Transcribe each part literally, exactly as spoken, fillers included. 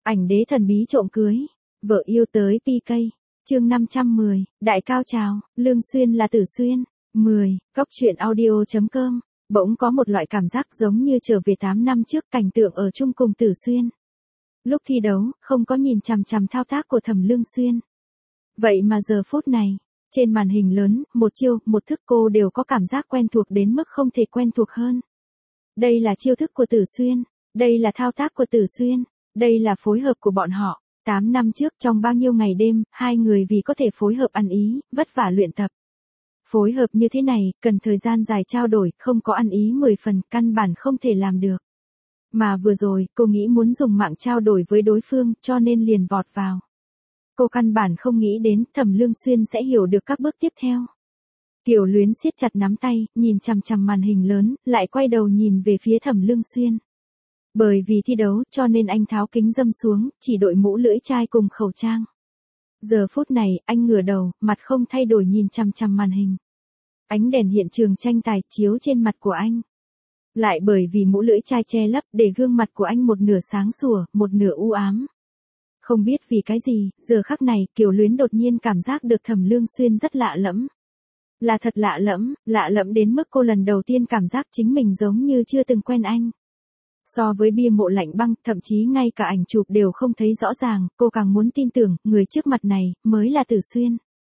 Ảnh đế thần bí trộm cưới, vợ yêu tới pê ca. Chương năm trăm mười, đại cao trào, Lương Xuyên là Tử Xuyên. mười, Cóc truyện audio chấm com. Bỗng có một loại cảm giác giống như trở về tám năm trước, cảnh tượng ở chung cùng Tử Xuyên. Lúc thi đấu, không có nhìn chằm chằm thao tác của Thẩm Lương Xuyên. Vậy mà giờ phút này, trên màn hình lớn, một chiêu, một thức cô đều có cảm giác quen thuộc đến mức không thể quen thuộc hơn. Đây là chiêu thức của Tử Xuyên, đây là thao tác của Tử Xuyên, đây là phối hợp của bọn họ. tám năm trước trong bao nhiêu ngày đêm, hai người vì có thể phối hợp ăn ý, vất vả luyện tập. Phối hợp như thế này, cần thời gian dài trao đổi, không có ăn ý mười phần, căn bản không thể làm được. Mà vừa rồi, cô nghĩ muốn dùng mạng trao đổi với đối phương, cho nên liền vọt vào. Cô căn bản không nghĩ đến Thẩm Lương Xuyên sẽ hiểu được các bước tiếp theo. Kiều Luyến siết chặt nắm tay, nhìn chằm chằm màn hình lớn, lại quay đầu nhìn về phía Thẩm Lương Xuyên. Bởi vì thi đấu, cho nên anh tháo kính râm xuống, chỉ đội mũ lưỡi chai cùng khẩu trang. Giờ phút này, anh ngửa đầu, mặt không thay đổi nhìn chằm chằm màn hình. Ánh đèn hiện trường tranh tài chiếu trên mặt của anh. Lại bởi vì mũ lưỡi chai che lấp, để gương mặt của anh một nửa sáng sủa, một nửa u ám. Không biết vì cái gì, giờ khắc này, Kiều Luyến đột nhiên cảm giác được Thẩm Lương Xuyên rất lạ lẫm. Là thật lạ lẫm, lạ lẫm đến mức cô lần đầu tiên cảm giác chính mình giống như chưa từng quen anh. So với bia mộ lạnh băng, thậm chí ngay cả ảnh chụp đều không thấy rõ ràng, cô càng muốn tin tưởng, người trước mặt này, mới là Tử Xuyên.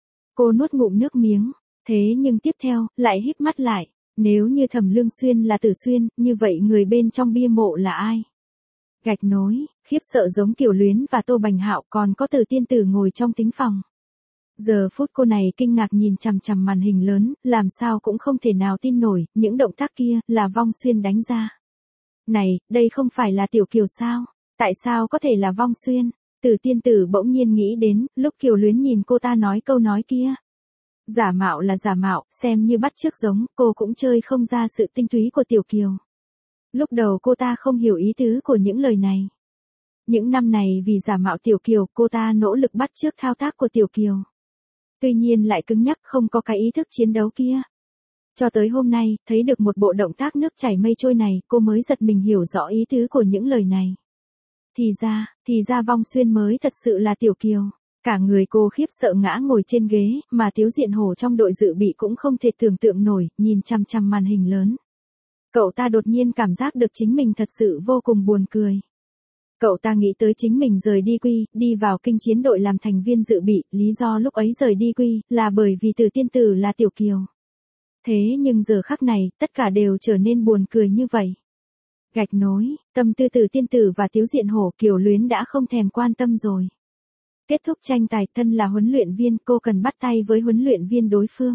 Cô nuốt ngụm nước miếng, thế nhưng tiếp theo, lại híp mắt lại, nếu như Thẩm Lương Xuyên là Tử Xuyên, như vậy người bên trong bia mộ là ai? Gạch nối, khiếp sợ giống Kiều Luyến và Tô Bành Hạo, còn có Từ Tiên Tử ngồi trong tính phòng. Giờ phút cô này kinh ngạc nhìn chằm chằm màn hình lớn, làm sao cũng không thể nào tin nổi, những động tác kia, là Vong Xuyên đánh ra. Này, đây không phải là Tiểu Kiều sao? Tại sao có thể là Vong Xuyên? Từ Tiên Tử bỗng nhiên nghĩ đến, lúc Kiều Luyến nhìn cô ta nói câu nói kia. Giả mạo là giả mạo, xem như bắt chước giống, cô cũng chơi không ra sự tinh túy của Tiểu Kiều. Lúc đầu cô ta không hiểu ý tứ của những lời này. Những năm này vì giả mạo Tiểu Kiều, cô ta nỗ lực bắt chước thao tác của Tiểu Kiều. Tuy nhiên lại cứng nhắc không có cái ý thức chiến đấu kia. Cho tới hôm nay, thấy được một bộ động tác nước chảy mây trôi này, cô mới giật mình hiểu rõ ý tứ của những lời này. Thì ra, thì ra Vong Xuyên mới thật sự là Tiểu Kiều. Cả người cô khiếp sợ ngã ngồi trên ghế, mà Tiếu Diện Hổ trong đội dự bị cũng không thể tưởng tượng nổi, nhìn chằm chằm màn hình lớn. Cậu ta đột nhiên cảm giác được chính mình thật sự vô cùng buồn cười. Cậu ta nghĩ tới chính mình rời đi quy, đi vào kinh chiến đội làm thành viên dự bị, lý do lúc ấy rời đi quy, là bởi vì Từ Tiên Tử là Tiểu Kiều. Thế nhưng giờ khắc này, tất cả đều trở nên buồn cười như vậy. Gạch nối, tâm tư Từ Tiên Tử và Tiếu Diện Hổ, Kiều Luyến đã không thèm quan tâm rồi. Kết thúc tranh tài, thân là huấn luyện viên, cô cần bắt tay với huấn luyện viên đối phương.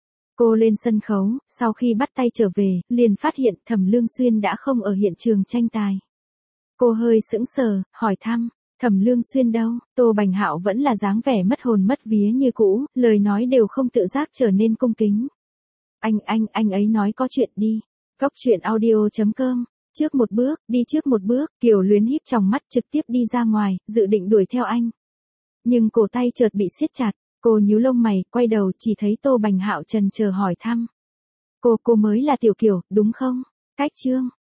Cô lên sân khấu, sau khi bắt tay trở về, liền phát hiện Thẩm Lương Xuyên đã không ở hiện trường tranh tài. Cô hơi sững sờ, hỏi thăm, Thẩm Lương Xuyên đâu? Tô Bành Hạo vẫn là dáng vẻ mất hồn mất vía như cũ, lời nói đều không tự giác trở nên cung kính. Anh, anh, anh ấy nói có chuyện đi. Cóc truyện audio chấm com. Trước một bước, đi trước một bước, Kiều Luyến híp tròng mắt trực tiếp đi ra ngoài, dự định đuổi theo anh. Nhưng cổ tay chợt bị siết chặt, cô nhíu lông mày, quay đầu chỉ thấy Tô Bành Hạo trần chờ hỏi thăm. Cô, cô mới là Tiểu Kiều, đúng không? Cách chương.